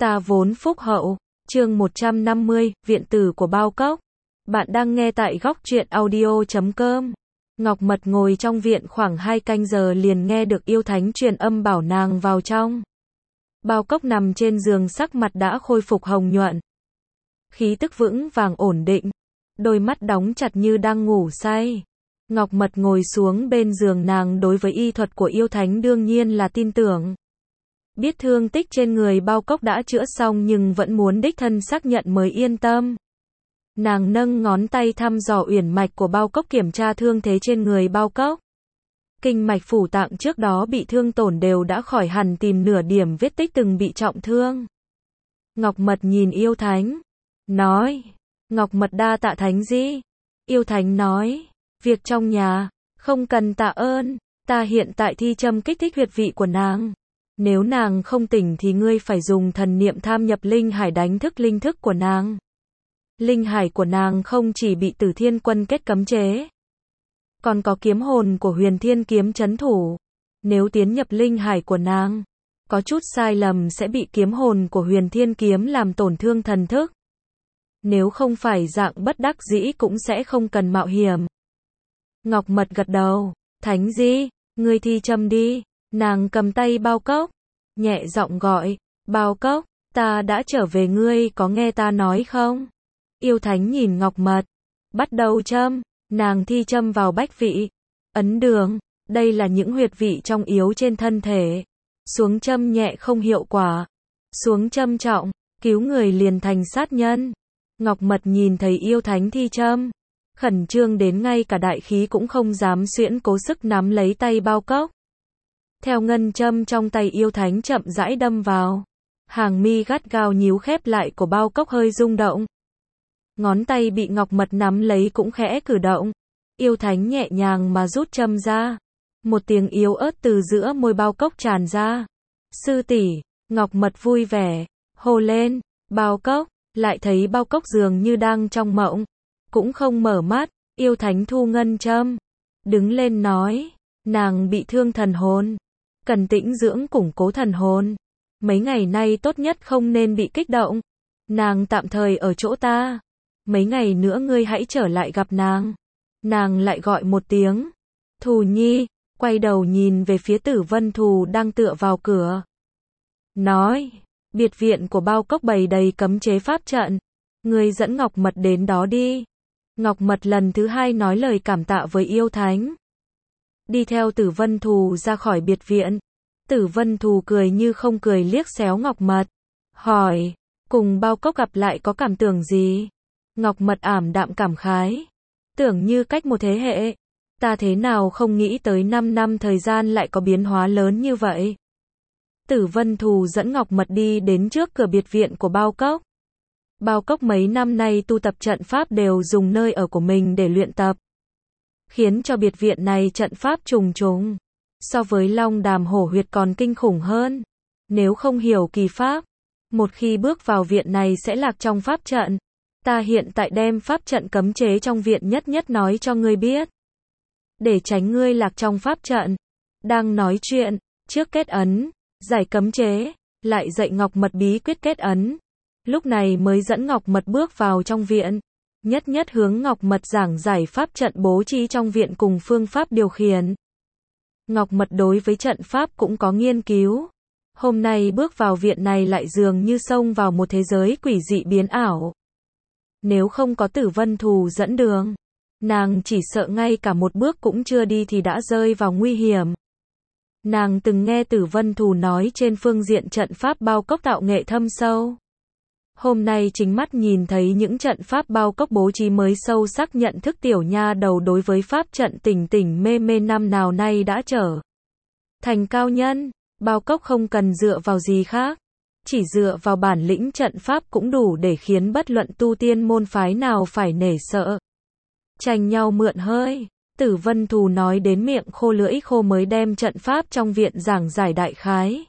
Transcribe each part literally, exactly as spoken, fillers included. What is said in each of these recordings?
Ta vốn phúc hậu, chương một trăm năm mươi, viện tử của Bao Cốc. Bạn đang nghe tại góc truyện audio chấm com. Ngọc Mật ngồi trong viện khoảng hai canh giờ liền nghe được yêu thánh truyền âm bảo nàng vào trong. Bao Cốc nằm trên giường sắc mặt đã khôi phục hồng nhuận. Khí tức vững vàng ổn định, đôi mắt đóng chặt như đang ngủ say. Ngọc Mật ngồi xuống bên giường nàng đối với y thuật của yêu thánh đương nhiên là tin tưởng. Biết thương tích trên người Bao Cốc đã chữa xong nhưng vẫn muốn đích thân xác nhận mới yên tâm. Nàng nâng ngón tay thăm dò uyển mạch của Bao Cốc kiểm tra thương thế trên người Bao Cốc. Kinh mạch phủ tạng trước đó bị thương tổn đều đã khỏi hẳn tìm nửa điểm vết tích từng bị trọng thương. Ngọc Mật nhìn yêu thánh, nói, Ngọc Mật đa tạ thánh gì? Yêu thánh nói, việc trong nhà, không cần tạ ơn, ta hiện tại thi châm kích thích huyệt vị của nàng. Nếu nàng không tỉnh thì ngươi phải dùng thần niệm tham nhập linh hải đánh thức linh thức của nàng. Linh hải của nàng không chỉ bị Tử Thiên Quân kết cấm chế, còn có kiếm hồn của Huyền Thiên Kiếm trấn thủ. Nếu tiến nhập linh hải của nàng, có chút sai lầm sẽ bị kiếm hồn của Huyền Thiên Kiếm làm tổn thương thần thức. Nếu không phải dạng bất đắc dĩ cũng sẽ không cần mạo hiểm. Ngọc Mật gật đầu, thánh gì, ngươi thi châm đi. Nàng cầm tay Bao Cốc, nhẹ giọng gọi, Bao Cốc, ta đã trở về, ngươi có nghe ta nói không? Yêu thánh nhìn Ngọc Mật, bắt đầu châm, nàng thi châm vào bách vị, ấn đường, đây là những huyệt vị trong yếu trên thân thể. Xuống châm nhẹ không hiệu quả, xuống châm trọng, cứu người liền thành sát nhân. Ngọc Mật nhìn thấy yêu thánh thi châm, khẩn trương đến ngay cả đại khí cũng không dám xuyễn, cố sức nắm lấy tay Bao Cốc. Theo ngân châm trong tay yêu thánh chậm rãi đâm vào, hàng mi gắt gao nhíu khép lại của Bao Cốc hơi rung động. Ngón tay bị Ngọc Mật nắm lấy cũng khẽ cử động. Yêu thánh nhẹ nhàng mà rút châm ra. Một tiếng yếu ớt từ giữa môi Bao Cốc tràn ra. Sư tỷ, Ngọc Mật vui vẻ, hô lên, Bao Cốc, lại thấy Bao Cốc dường như đang trong mộng, cũng không mở mắt. Yêu thánh thu ngân châm, đứng lên nói, nàng bị thương thần hồn, cần tĩnh dưỡng củng cố thần hồn. Mấy ngày nay tốt nhất không nên bị kích động. Nàng tạm thời ở chỗ ta. Mấy ngày nữa ngươi hãy trở lại gặp nàng. Nàng lại gọi một tiếng. Thù Nhi, quay đầu nhìn về phía Tử Vân Thù đang tựa vào cửa. Nói, biệt viện của Bao Cốc bày đầy cấm chế pháp trận. Ngươi dẫn Ngọc Mật đến đó đi. Ngọc Mật lần thứ hai nói lời cảm tạ với yêu thánh. Đi theo Tử Vân Thù ra khỏi biệt viện. Tử Vân Thù cười như không cười liếc xéo Ngọc Mật. Hỏi, cùng Bao Cốc gặp lại có cảm tưởng gì? Ngọc Mật ảm đạm cảm khái. Tưởng như cách một thế hệ. Ta thế nào không nghĩ tới năm năm thời gian lại có biến hóa lớn như vậy. Tử Vân Thù dẫn Ngọc Mật đi đến trước cửa biệt viện của Bao Cốc. Bao Cốc mấy năm nay tu tập trận pháp đều dùng nơi ở của mình để luyện tập, khiến cho biệt viện này trận pháp trùng trùng. So với Long Đàm Hổ Huyệt còn kinh khủng hơn. Nếu không hiểu kỳ pháp, một khi bước vào viện này sẽ lạc trong pháp trận. Ta hiện tại đem pháp trận cấm chế trong viện nhất nhất nói cho ngươi biết, để tránh ngươi lạc trong pháp trận. Đang nói chuyện, trước kết ấn, giải cấm chế, lại dạy Ngọc Mật bí quyết kết ấn. Lúc này mới dẫn Ngọc Mật bước vào trong viện, nhất nhất hướng Ngọc Mật giảng giải pháp trận bố trí trong viện cùng phương pháp điều khiển. Ngọc Mật đối với trận pháp cũng có nghiên cứu. Hôm nay bước vào viện này lại dường như xông vào một thế giới quỷ dị biến ảo. Nếu không có Tử Vân Thù dẫn đường, nàng chỉ sợ ngay cả một bước cũng chưa đi thì đã rơi vào nguy hiểm. Nàng từng nghe Tử Vân Thù nói trên phương diện trận pháp Bao Cốc tạo nghệ thâm sâu. Hôm nay chính mắt nhìn thấy những trận pháp Bao Cốc bố trí mới sâu sắc, nhận thức tiểu nha đầu đối với pháp trận tỉnh tỉnh mê mê năm nào nay đã trở thành cao nhân. Bao Cốc không cần dựa vào gì khác, chỉ dựa vào bản lĩnh trận pháp cũng đủ để khiến bất luận tu tiên môn phái nào phải nể sợ, tranh nhau mượn hơi. Tử Vân Thù nói đến miệng khô lưỡi khô mới đem trận pháp trong viện giảng giải đại khái.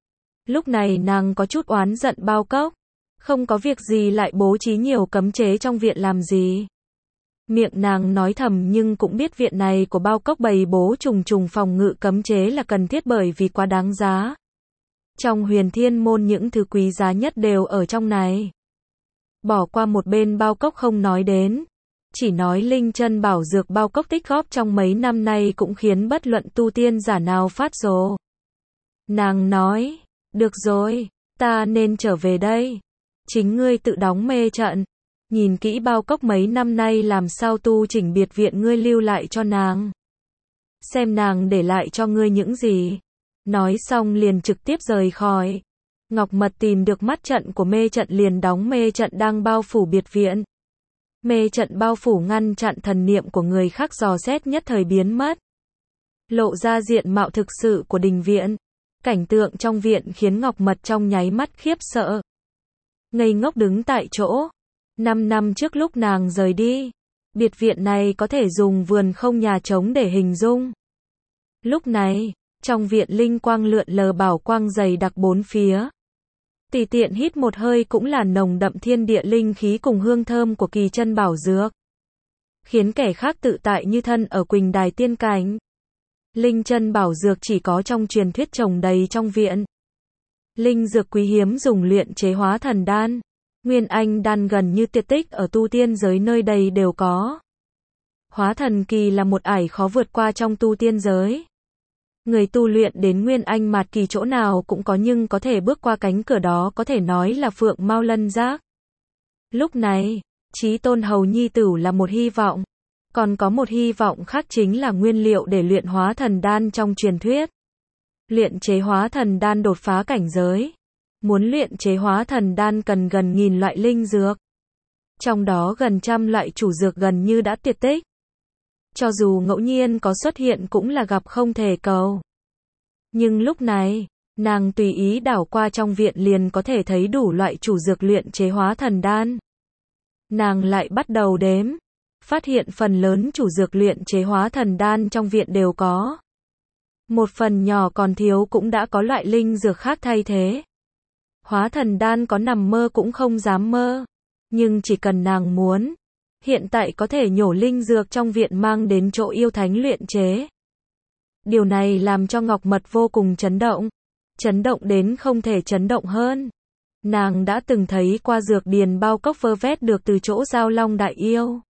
Lúc này nàng có chút oán giận Bao Cốc, không có việc gì lại bố trí nhiều cấm chế trong viện làm gì. Miệng nàng nói thầm nhưng cũng biết viện này của Bao Cốc bày bố trùng trùng phòng ngự cấm chế là cần thiết bởi vì quá đáng giá. Trong Huyền Thiên môn những thứ quý giá nhất đều ở trong này. Bỏ qua một bên bao cốc không nói đến, chỉ nói linh chân bảo dược bao cốc tích góp trong mấy năm nay cũng khiến bất luận tu tiên giả nào phát rồ. Nàng nói, được rồi, ta nên trở về đây. Chính ngươi tự đóng mê trận. Nhìn kỹ bao cốc mấy năm nay làm sao tu chỉnh biệt viện ngươi lưu lại cho nàng. Xem nàng để lại cho ngươi những gì. Nói xong liền trực tiếp rời khỏi. Ngọc Mật tìm được mắt trận của mê trận liền đóng mê trận đang bao phủ biệt viện. Mê trận bao phủ ngăn chặn thần niệm của người khác dò xét nhất thời biến mất. Lộ ra diện mạo thực sự của đình viện. Cảnh tượng trong viện khiến Ngọc Mật trong nháy mắt khiếp sợ. Ngây ngốc đứng tại chỗ. Năm năm trước lúc nàng rời đi, biệt viện này có thể dùng vườn không nhà trống để hình dung. Lúc này, trong viện linh quang lượn lờ bảo quang dày đặc bốn phía. Tùy tiện hít một hơi cũng là nồng đậm thiên địa linh khí cùng hương thơm của kỳ chân bảo dược. Khiến kẻ khác tự tại như thân ở Quỳnh Đài tiên cảnh. Linh chân bảo dược chỉ có trong truyền thuyết trồng đầy trong viện. Linh dược quý hiếm dùng luyện chế hóa thần đan. Nguyên anh đan gần như tuyệt tích ở tu tiên giới nơi đây đều có. Hóa thần kỳ là một ải khó vượt qua trong tu tiên giới. Người tu luyện đến Nguyên anh mạt kỳ chỗ nào cũng có nhưng có thể bước qua cánh cửa đó có thể nói là phượng mao lân giác. Lúc này, Chí Tôn hầu nhi tử là một hy vọng. Còn có một hy vọng khác chính là nguyên liệu để luyện hóa thần đan trong truyền thuyết. Luyện chế hóa thần đan đột phá cảnh giới. Muốn luyện chế hóa thần đan cần gần nghìn loại linh dược. Trong đó gần trăm loại chủ dược gần như đã tuyệt tích. Cho dù ngẫu nhiên có xuất hiện cũng là gặp không thể cầu. Nhưng lúc này, nàng tùy ý đảo qua trong viện liền có thể thấy đủ loại chủ dược luyện chế hóa thần đan. Nàng lại bắt đầu đếm. Phát hiện phần lớn chủ dược luyện chế hóa thần đan trong viện đều có. Một phần nhỏ còn thiếu cũng đã có loại linh dược khác thay thế. Hóa thần đan có nằm mơ cũng không dám mơ. Nhưng chỉ cần nàng muốn, hiện tại có thể nhổ linh dược trong viện mang đến chỗ yêu thánh luyện chế. Điều này làm cho Ngọc Mật vô cùng chấn động. Chấn động đến không thể chấn động hơn. Nàng đã từng thấy qua dược điền bao cốc vơ vét được từ chỗ Giao Long đại yêu.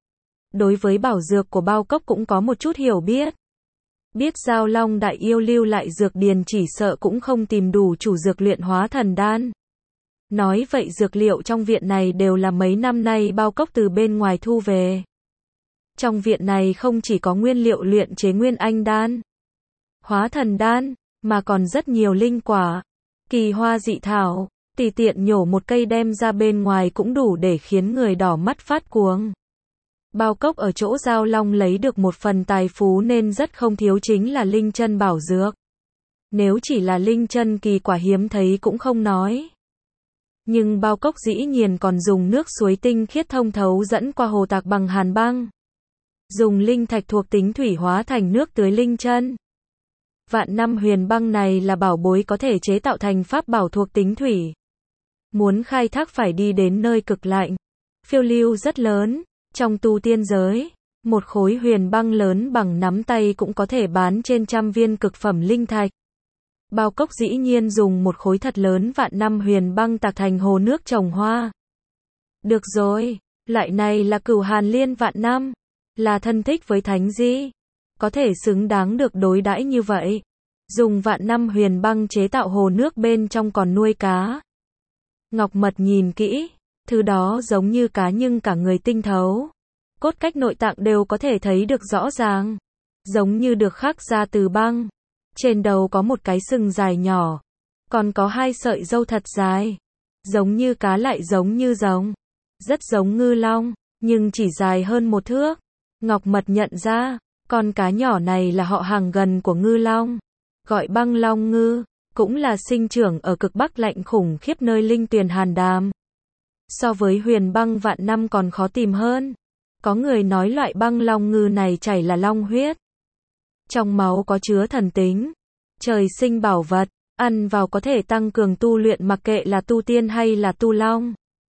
Đối với bảo dược của bao cốc cũng có một chút hiểu biết. Biết Giao Long đại yêu lưu lại dược điền chỉ sợ cũng không tìm đủ chủ dược luyện hóa thần đan. Nói vậy dược liệu trong viện này đều là mấy năm nay bao cốc từ bên ngoài thu về. Trong viện này không chỉ có nguyên liệu luyện chế nguyên anh đan, hóa thần đan, mà còn rất nhiều linh quả, kỳ hoa dị thảo, tùy tiện nhổ một cây đem ra bên ngoài cũng đủ để khiến người đỏ mắt phát cuồng. Bao cốc ở chỗ Giao Long lấy được một phần tài phú nên rất không thiếu chính là linh chân bảo dược. Nếu chỉ là linh chân kỳ quả hiếm thấy cũng không nói. Nhưng bao cốc dĩ nhiên còn dùng nước suối tinh khiết thông thấu dẫn qua hồ tạc bằng hàn băng. Dùng linh thạch thuộc tính thủy hóa thành nước tưới linh chân. Vạn năm huyền băng này là bảo bối có thể chế tạo thành pháp bảo thuộc tính thủy. Muốn khai thác phải đi đến nơi cực lạnh. Phiêu lưu rất lớn. Trong tu tiên giới, một khối huyền băng lớn bằng nắm tay cũng có thể bán trên trăm viên cực phẩm linh thạch. Bao cốc dĩ nhiên dùng một khối thật lớn vạn năm huyền băng tạc thành hồ nước trồng hoa. Được rồi, loại này là cửu hàn liên vạn năm, là thân thích với thánh di, có thể xứng đáng được đối đãi như vậy. Dùng vạn năm huyền băng chế tạo hồ nước bên trong còn nuôi cá. Ngọc Mật nhìn kỹ, thứ đó giống như cá nhưng cả người tinh thấu. Cốt cách nội tạng đều có thể thấy được rõ ràng. Giống như được khắc ra từ băng. Trên đầu có một cái sừng dài nhỏ. Còn có hai sợi râu thật dài. Giống như cá lại giống như rồng. Rất giống ngư long, nhưng chỉ dài hơn một thước. Ngọc Mật nhận ra, con cá nhỏ này là họ hàng gần của ngư long. Gọi băng long ngư, cũng là sinh trưởng ở cực bắc lạnh khủng khiếp nơi linh tuyền hàn đàm. So với huyền băng vạn năm còn khó tìm hơn. Có người nói loại băng long ngư này chảy là long huyết. Trong máu có chứa thần tính. Trời sinh bảo vật, ăn vào có thể tăng cường tu luyện mặc kệ là tu tiên hay là tu long.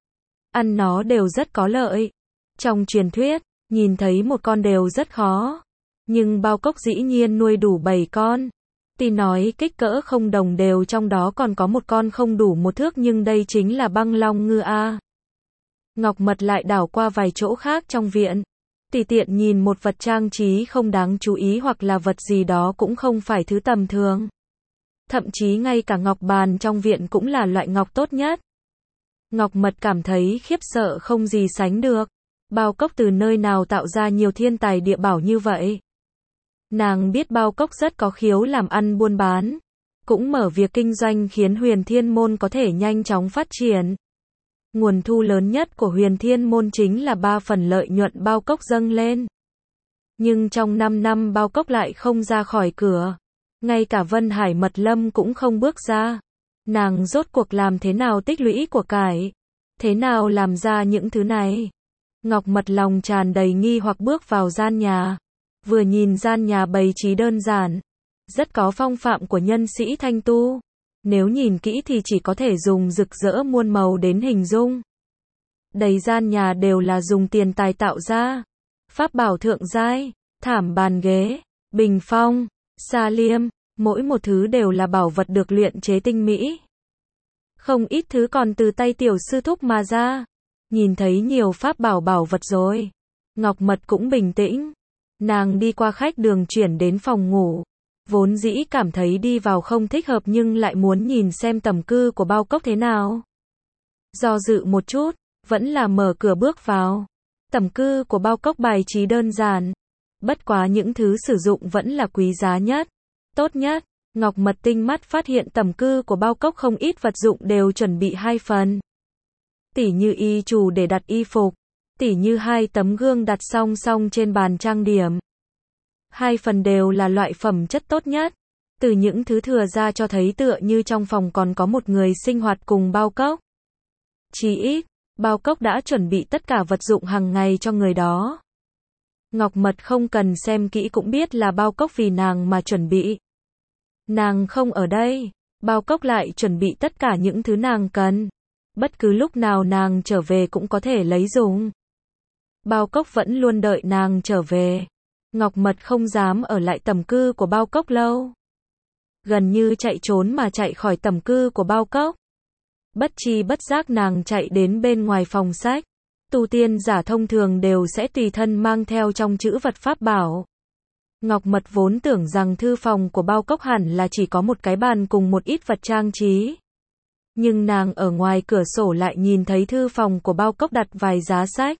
Ăn nó đều rất có lợi. Trong truyền thuyết, nhìn thấy một con đều rất khó. Nhưng bao cốc dĩ nhiên nuôi đủ bảy con. Tuy nói kích cỡ không đồng đều, trong đó còn có một con không đủ một thước, nhưng đây chính là băng long ngư a. Ngọc Mật lại đảo qua vài chỗ khác trong viện. Tùy tiện nhìn một vật trang trí không đáng chú ý hoặc là vật gì đó cũng không phải thứ tầm thường. Thậm chí ngay cả ngọc bàn trong viện cũng là loại ngọc tốt nhất. Ngọc Mật cảm thấy khiếp sợ không gì sánh được. Bao Cốc từ nơi nào tạo ra nhiều thiên tài địa bảo như vậy? Nàng biết Bao Cốc rất có khiếu làm ăn buôn bán, cũng mở việc kinh doanh khiến Huyền Thiên Môn có thể nhanh chóng phát triển. Nguồn thu lớn nhất của Huyền Thiên Môn chính là ba phần lợi nhuận Bao Cốc dâng lên. Nhưng trong năm năm Bao Cốc lại không ra khỏi cửa. Ngay cả Vân Hải Mật Lâm cũng không bước ra. Nàng rốt cuộc làm thế nào tích lũy của cải? Thế nào làm ra những thứ này? Ngọc Mật lòng tràn đầy nghi hoặc bước vào gian nhà. Vừa nhìn gian nhà bày trí đơn giản, rất có phong phạm của nhân sĩ thanh tu. Nếu nhìn kỹ thì chỉ có thể dùng rực rỡ muôn màu đến hình dung. Đầy gian nhà đều là dùng tiền tài tạo ra. Pháp bảo thượng giai, thảm bàn ghế, bình phong, sa liêm, mỗi một thứ đều là bảo vật được luyện chế tinh mỹ. Không ít thứ còn từ tay tiểu sư thúc mà ra. Nhìn thấy nhiều pháp bảo bảo vật rồi, Ngọc Mật cũng bình tĩnh. Nàng đi qua khách đường chuyển đến phòng ngủ. Vốn dĩ cảm thấy đi vào không thích hợp nhưng lại muốn nhìn xem tầm cư của Bao Cốc thế nào. Do dự một chút, vẫn là mở cửa bước vào. Tầm cư của Bao Cốc bài trí đơn giản. Bất quá những thứ sử dụng vẫn là quý giá nhất, tốt nhất. Ngọc Mật tinh mắt phát hiện tầm cư của Bao Cốc không ít vật dụng đều chuẩn bị hai phần. Tỉ như y chù để đặt y phục, tỉ như hai tấm gương đặt song song trên bàn trang điểm. Hai phần đều là loại phẩm chất tốt nhất. Từ những thứ thừa ra cho thấy tựa như trong phòng còn có một người sinh hoạt cùng Bao Cốc. Chí ít, Bao Cốc đã chuẩn bị tất cả vật dụng hàng ngày cho người đó. Ngọc Mật không cần xem kỹ cũng biết là Bao Cốc vì nàng mà chuẩn bị. Nàng không ở đây, Bao Cốc lại chuẩn bị tất cả những thứ nàng cần. Bất cứ lúc nào nàng trở về cũng có thể lấy dùng. Bao Cốc vẫn luôn đợi nàng trở về. Ngọc Mật không dám ở lại tầm cư của Bao Cốc lâu. Gần như chạy trốn mà chạy khỏi tầm cư của Bao Cốc. Bất chi bất giác nàng chạy đến bên ngoài phòng sách. Tu tiên giả thông thường đều sẽ tùy thân mang theo trong trữ vật pháp bảo. Ngọc Mật vốn tưởng rằng thư phòng của Bao Cốc hẳn là chỉ có một cái bàn cùng một ít vật trang trí. Nhưng nàng ở ngoài cửa sổ lại nhìn thấy thư phòng của Bao Cốc đặt vài giá sách.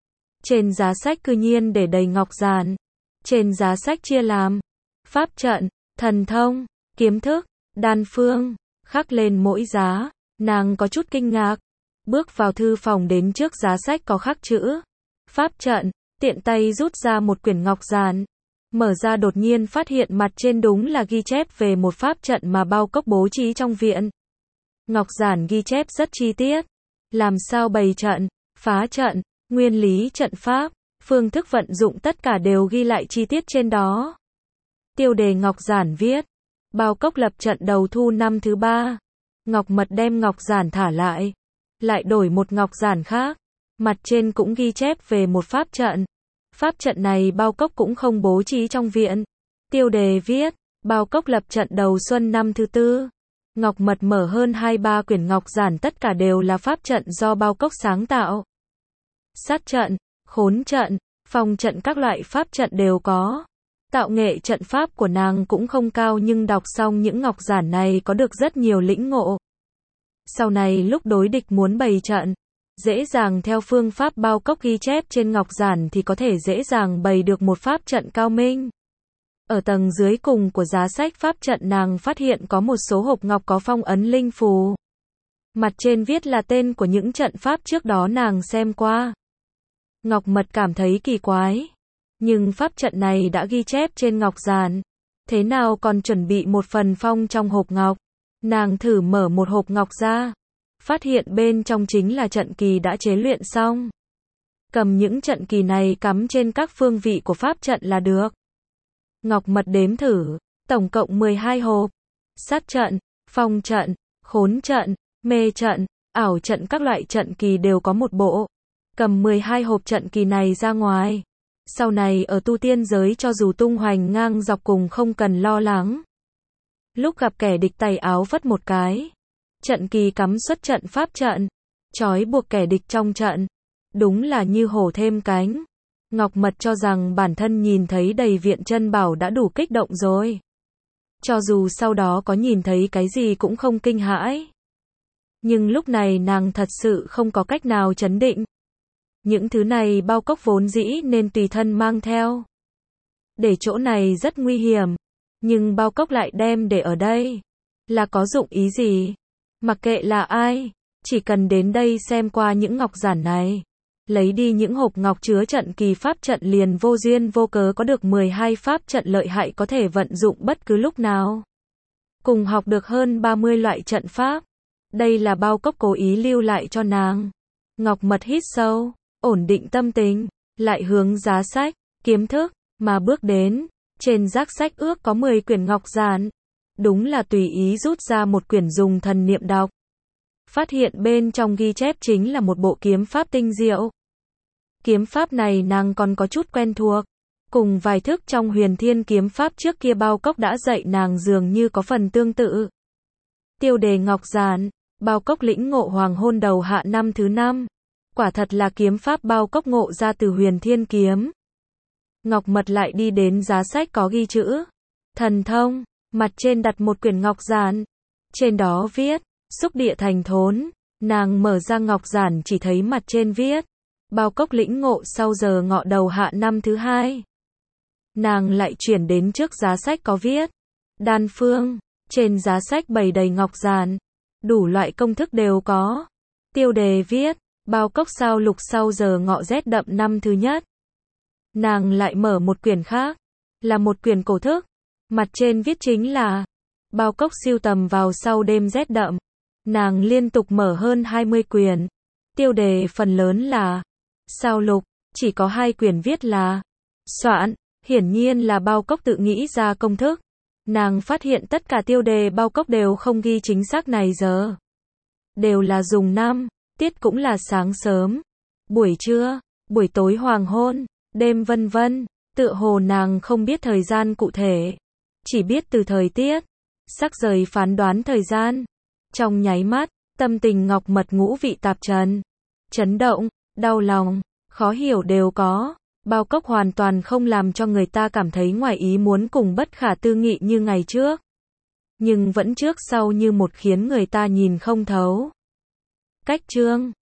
Trên giá sách cư nhiên để đầy ngọc giản. Trên giá sách chia làm pháp trận, thần thông, kiếm thức, đan phương, khắc lên mỗi giá. Nàng có chút kinh ngạc. Bước vào thư phòng đến trước giá sách có khắc chữ pháp trận, tiện tay rút ra một quyển ngọc giản. Mở ra đột nhiên phát hiện mặt trên đúng là ghi chép về một pháp trận mà Bao Cốc bố trí trong viện. Ngọc giản ghi chép rất chi tiết. Làm sao bày trận, phá trận, nguyên lý trận pháp, phương thức vận dụng tất cả đều ghi lại chi tiết trên đó. Tiêu đề ngọc giản viết: Bao Cốc lập trận đầu thu năm thứ ba. Ngọc Mật đem ngọc giản thả lại. Lại đổi một ngọc giản khác. Mặt trên cũng ghi chép về một pháp trận. Pháp trận này Bao Cốc cũng không bố trí trong viện. Tiêu đề viết: Bao Cốc lập trận đầu xuân năm thứ tư. Ngọc Mật mở hơn hai ba quyển ngọc giản, tất cả đều là pháp trận do Bao Cốc sáng tạo. Sát trận, khốn trận, phòng trận, các loại pháp trận đều có. Tạo nghệ trận pháp của nàng cũng không cao nhưng đọc xong những ngọc giản này có được rất nhiều lĩnh ngộ. Sau này lúc đối địch muốn bày trận, dễ dàng theo phương pháp Bao Cốc ghi chép trên ngọc giản thì có thể dễ dàng bày được một pháp trận cao minh. Ở tầng dưới cùng của giá sách pháp trận nàng phát hiện có một số hộp ngọc có phong ấn linh phù. Mặt trên viết là tên của những trận pháp trước đó nàng xem qua. Ngọc Mật cảm thấy kỳ quái. Nhưng pháp trận này đã ghi chép trên ngọc giản. Thế nào còn chuẩn bị một phần phong trong hộp ngọc? Nàng thử mở một hộp ngọc ra. Phát hiện bên trong chính là trận kỳ đã chế luyện xong. Cầm những trận kỳ này cắm trên các phương vị của pháp trận là được. Ngọc Mật đếm thử, tổng cộng mười hai hộp. Sát trận, phong trận, khốn trận, mê trận, ảo trận, các loại trận kỳ đều có một bộ. Cầm mười hai hộp trận kỳ này ra ngoài. Sau này ở tu tiên giới cho dù tung hoành ngang dọc cùng không cần lo lắng. Lúc gặp kẻ địch tay áo phất một cái. Trận kỳ cắm xuất trận pháp trận. Trói buộc kẻ địch trong trận. Đúng là như hổ thêm cánh. Ngọc Mật cho rằng bản thân nhìn thấy đầy viện chân bảo đã đủ kích động rồi. Cho dù sau đó có nhìn thấy cái gì cũng không kinh hãi. Nhưng lúc này nàng thật sự không có cách nào trấn định. Những thứ này Bao Cốc vốn dĩ nên tùy thân mang theo. Để chỗ này rất nguy hiểm. Nhưng Bao Cốc lại đem để ở đây. Là có dụng ý gì? Mặc kệ là ai. Chỉ cần đến đây xem qua những ngọc giản này. Lấy đi những hộp ngọc chứa trận kỳ pháp trận liền vô duyên vô cớ có được mười hai pháp trận lợi hại có thể vận dụng bất cứ lúc nào. Cùng học được hơn ba mươi loại trận pháp. Đây là Bao Cốc cố ý lưu lại cho nàng. Ngọc Mật hít sâu, ổn định tâm tình, lại hướng giá sách, kiếm thức, mà bước đến. Trên rác sách ước có mười quyển ngọc giản. Đúng là tùy ý rút ra một quyển dùng thần niệm đọc. Phát hiện bên trong ghi chép chính là một bộ kiếm pháp tinh diệu. Kiếm pháp này nàng còn có chút quen thuộc. Cùng vài thức trong Huyền Thiên kiếm pháp trước kia Bao Cốc đã dạy nàng dường như có phần tương tự. Tiêu đề ngọc giản, Bao Cốc lĩnh ngộ hoàng hôn đầu hạ năm thứ năm. Quả thật là kiếm pháp Bao Cốc ngộ ra từ Huyền Thiên kiếm. Ngọc Mật lại đi đến giá sách có ghi chữ thần thông, mặt trên đặt một quyển ngọc giản. Trên đó viết, xúc địa thành thốn. Nàng mở ra ngọc giản chỉ thấy mặt trên viết, Bao Cốc lĩnh ngộ sau giờ ngọ đầu hạ năm thứ hai. Nàng lại chuyển đến trước giá sách có viết, đan phương. Trên giá sách bày đầy ngọc giản. Đủ loại công thức đều có. Tiêu đề viết, Bao Cốc sao lục sau giờ ngọ rét đậm năm thứ nhất. Nàng lại mở một quyển khác. Là một quyển cổ thức. Mặt trên viết chính là, Bao Cốc siêu tầm vào sau đêm rét đậm. Nàng liên tục mở hơn hai mươi quyển. Tiêu đề phần lớn là sao lục, chỉ có hai quyển viết là soạn. Hiển nhiên là Bao Cốc tự nghĩ ra công thức. Nàng phát hiện tất cả tiêu đề Bao Cốc đều không ghi chính xác này giờ. Đều là dùng năm, tiết cũng là sáng sớm, buổi trưa, buổi tối hoàng hôn, đêm vân vân. Tựa hồ nàng không biết thời gian cụ thể. Chỉ biết từ thời tiết, sắc rời phán đoán thời gian. Trong nháy mắt, tâm tình Ngọc Mật ngũ vị tạp trần. Chấn động, đau lòng, khó hiểu đều có. Bao Cốc hoàn toàn không làm cho người ta cảm thấy ngoài ý muốn cùng bất khả tư nghị như ngày trước. Nhưng vẫn trước sau như một khiến người ta nhìn không thấu. Cách chương